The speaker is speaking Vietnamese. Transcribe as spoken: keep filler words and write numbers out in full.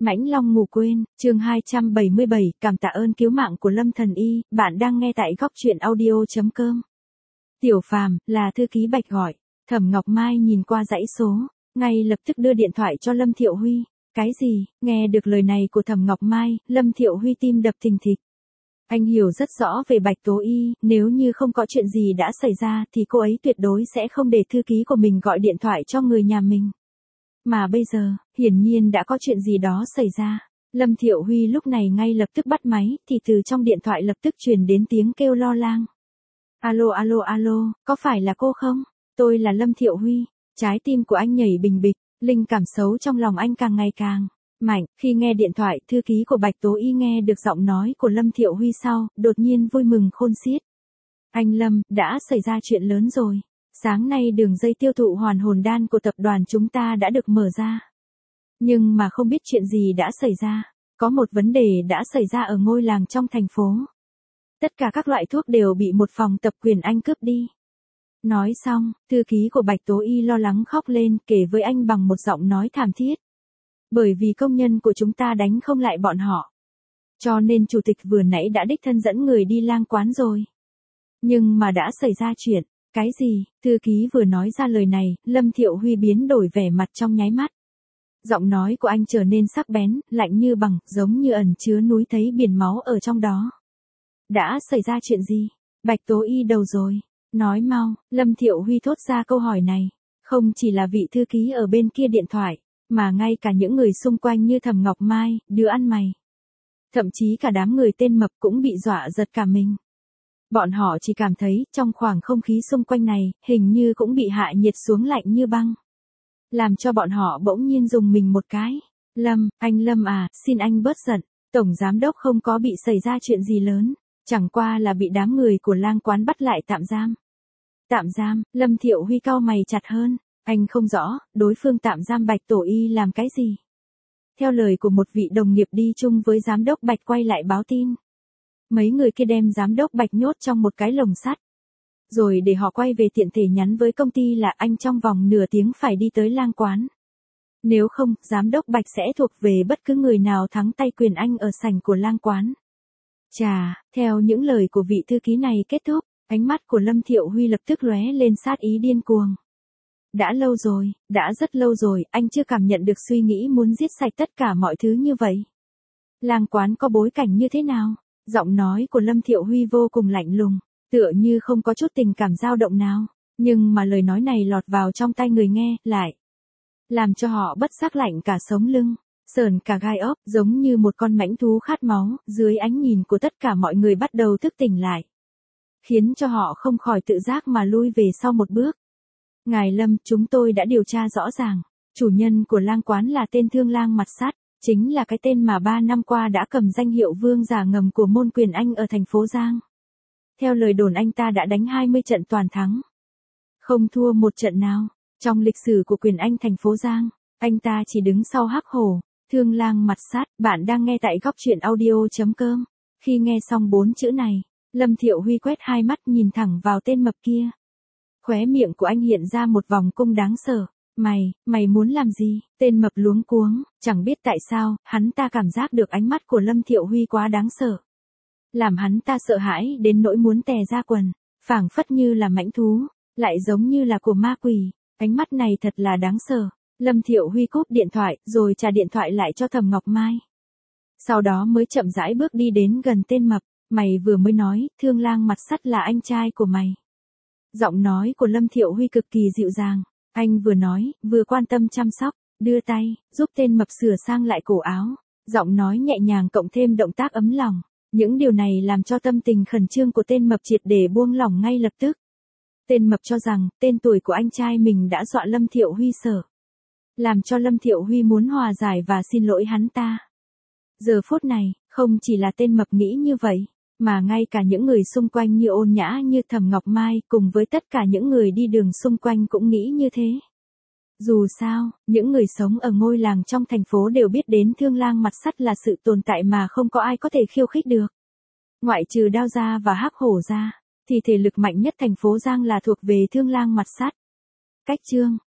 Mãnh Long ngủ quên, chương hai trăm bảy mươi bảy, cảm tạ ơn cứu mạng của Lâm Thần Y, bạn đang nghe tại góc truyện audio.com. Tiểu Phàm, là thư ký Bạch gọi. Thẩm Ngọc Mai nhìn qua dãy số, ngay lập tức đưa điện thoại cho Lâm Thiệu Huy. Cái gì? Nghe được lời này của Thẩm Ngọc Mai, Lâm Thiệu Huy tim đập thình thịch. Anh hiểu rất rõ về Bạch Tố Y, nếu như không có chuyện gì đã xảy ra thì cô ấy tuyệt đối sẽ không để thư ký của mình gọi điện thoại cho người nhà mình. Mà bây giờ, hiển nhiên đã có chuyện gì đó xảy ra. Lâm Thiệu Huy lúc này ngay lập tức bắt máy, thì từ trong điện thoại lập tức truyền đến tiếng kêu lo lang. Alo alo alo, có phải là cô không? Tôi là Lâm Thiệu Huy. Trái tim của anh nhảy bình bịch, linh cảm xấu trong lòng anh càng ngày càng mạnh. Khi nghe điện thoại, thư ký của Bạch Tố Y nghe được giọng nói của Lâm Thiệu Huy sau, đột nhiên vui mừng khôn xiết. Anh Lâm, đã xảy ra chuyện lớn rồi. Sáng nay đường dây tiêu thụ hoàn hồn đan của tập đoàn chúng ta đã được mở ra. Nhưng mà không biết chuyện gì đã xảy ra. Có một vấn đề đã xảy ra ở ngôi làng trong thành phố. Tất cả các loại thuốc đều bị một phòng tập quyền Anh cướp đi. Nói xong, thư ký của Bạch Tố Y lo lắng khóc lên, kể với anh bằng một giọng nói thảm thiết. Bởi vì công nhân của chúng ta đánh không lại bọn họ. Cho nên chủ tịch vừa nãy đã đích thân dẫn người đi lang quán rồi. Nhưng mà đã xảy ra chuyện. Cái gì? Thư ký vừa nói ra lời này, Lâm Thiệu Huy biến đổi vẻ mặt trong nháy mắt. Giọng nói của anh trở nên sắc bén, lạnh như bằng, giống như ẩn chứa núi thấy biển máu ở trong đó. Đã xảy ra chuyện gì? Bạch Tố Y đầu rồi. Nói mau, Lâm Thiệu Huy thốt ra câu hỏi này. Không chỉ là vị thư ký ở bên kia điện thoại, mà ngay cả những người xung quanh như Thẩm Ngọc Mai, đứa ăn mày. Thậm chí cả đám người tên Mập cũng bị dọa giật cả mình. Bọn họ chỉ cảm thấy, trong khoảng không khí xung quanh này, hình như cũng bị hạ nhiệt xuống lạnh như băng. Làm cho bọn họ bỗng nhiên dùng mình một cái. Lâm, anh Lâm à, xin anh bớt giận. Tổng giám đốc không có bị xảy ra chuyện gì lớn. Chẳng qua là bị đám người của lang quán bắt lại tạm giam. Tạm giam, Lâm Thiệu Huy cau mày chặt hơn. Anh không rõ, đối phương tạm giam Bạch Tổ Y làm cái gì. Theo lời của một vị đồng nghiệp đi chung với giám đốc Bạch quay lại báo tin. Mấy người kia đem giám đốc Bạch nhốt trong một cái lồng sắt. Rồi để họ quay về tiện thể nhắn với công ty là anh trong vòng nửa tiếng phải đi tới lang quán. Nếu không, giám đốc Bạch sẽ thuộc về bất cứ người nào thắng tay quyền anh ở sảnh của lang quán. Chà, theo những lời của vị thư ký này kết thúc, ánh mắt của Lâm Thiệu Huy lập tức lóe lên sát ý điên cuồng. Đã lâu rồi, đã rất lâu rồi, anh chưa cảm nhận được suy nghĩ muốn giết sạch tất cả mọi thứ như vậy. Lang quán có bối cảnh như thế nào? Giọng nói của Lâm Thiệu Huy vô cùng lạnh lùng, tựa như không có chút tình cảm dao động nào, nhưng mà lời nói này lọt vào trong tai người nghe, lại làm cho họ bất giác lạnh cả sống lưng, sờn cả gai ốc, giống như một con mãnh thú khát máu, dưới ánh nhìn của tất cả mọi người bắt đầu thức tỉnh lại, khiến cho họ không khỏi tự giác mà lui về sau một bước. Ngài Lâm, chúng tôi đã điều tra rõ ràng, chủ nhân của lang quán là tên Thương Lang Mặt Sắt. Chính là cái tên mà ba năm qua đã cầm danh hiệu vương giả ngầm của môn quyền Anh ở thành phố Giang. Theo lời đồn anh ta đã đánh hai mươi trận toàn thắng. Không thua một trận nào. Trong lịch sử của quyền Anh thành phố Giang, anh ta chỉ đứng sau Hắc Hổ, Thương Lang Mặt Sắt. Bạn đang nghe tại góc truyện audio.com. Khi nghe xong bốn chữ này, Lâm Thiệu Huy quét hai mắt nhìn thẳng vào tên Mập kia. Khóe miệng của anh hiện ra một vòng cung đáng sợ. Mày, mày muốn làm gì? Tên Mập luống cuống, chẳng biết tại sao, hắn ta cảm giác được ánh mắt của Lâm Thiệu Huy quá đáng sợ. Làm hắn ta sợ hãi đến nỗi muốn tè ra quần, phảng phất như là mãnh thú, lại giống như là của ma quỷ. Ánh mắt này thật là đáng sợ. Lâm Thiệu Huy cúp điện thoại, rồi trả điện thoại lại cho Thẩm Ngọc Mai. Sau đó mới chậm rãi bước đi đến gần tên Mập. Mày vừa mới nói, Thương Lang Mặt Sắt là anh trai của mày. Giọng nói của Lâm Thiệu Huy cực kỳ dịu dàng. Anh vừa nói, vừa quan tâm chăm sóc, đưa tay, giúp tên Mập sửa sang lại cổ áo. Giọng nói nhẹ nhàng cộng thêm động tác ấm lòng. Những điều này làm cho tâm tình khẩn trương của tên Mập triệt để buông lỏng ngay lập tức. Tên Mập cho rằng, tên tuổi của anh trai mình đã dọa Lâm Thiệu Huy sợ. Làm cho Lâm Thiệu Huy muốn hòa giải và xin lỗi hắn ta. Giờ phút này, không chỉ là tên Mập nghĩ như vậy, mà ngay cả những người xung quanh như Ôn Nhã như Thẩm Ngọc Mai cùng với tất cả những người đi đường xung quanh cũng nghĩ như thế. Dù sao, những người sống ở ngôi làng trong thành phố đều biết đến Thương Lang Mặt Sắt là sự tồn tại mà không có ai có thể khiêu khích được. Ngoại trừ Đao Gia và Hắc Hổ ra, thì thể lực mạnh nhất thành phố Giang là thuộc về Thương Lang Mặt Sắt. Cách chương